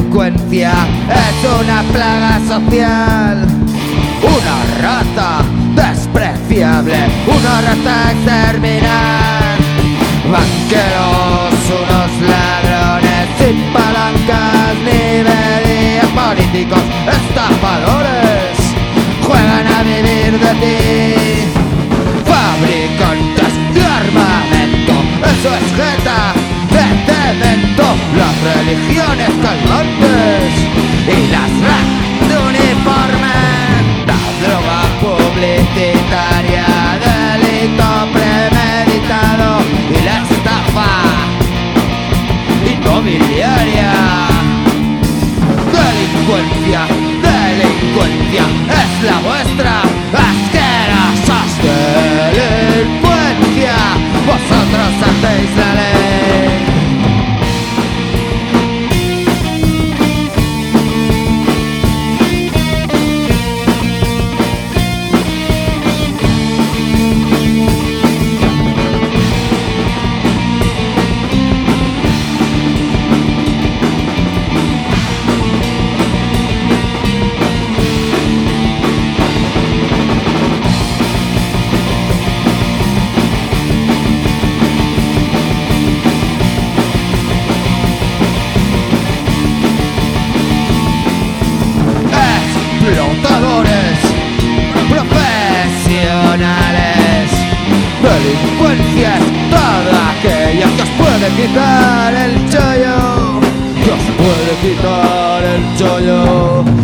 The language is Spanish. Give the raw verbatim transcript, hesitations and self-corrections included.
delincuencia es una plaga social, una raza despreciable, una raza a exterminar. Banqueros, unos ladrones sin palancas ni medidas, políticos, estafadores, juegan a vivir de ti. Fabricantes de armamento, eso es jeta de cemento, las religiones calmantes y las razas de uniforme, la droga publicitaria, delito premeditado y la estafa inmobiliaria. Delincuencia, delincuencia es la vuestra, asquerosos delincuencia, vosotros hacéis la ley. Explotadores profesionales, delincuencia es toda aquella que os puede quitar el chollo, que os puede quitar el chollo.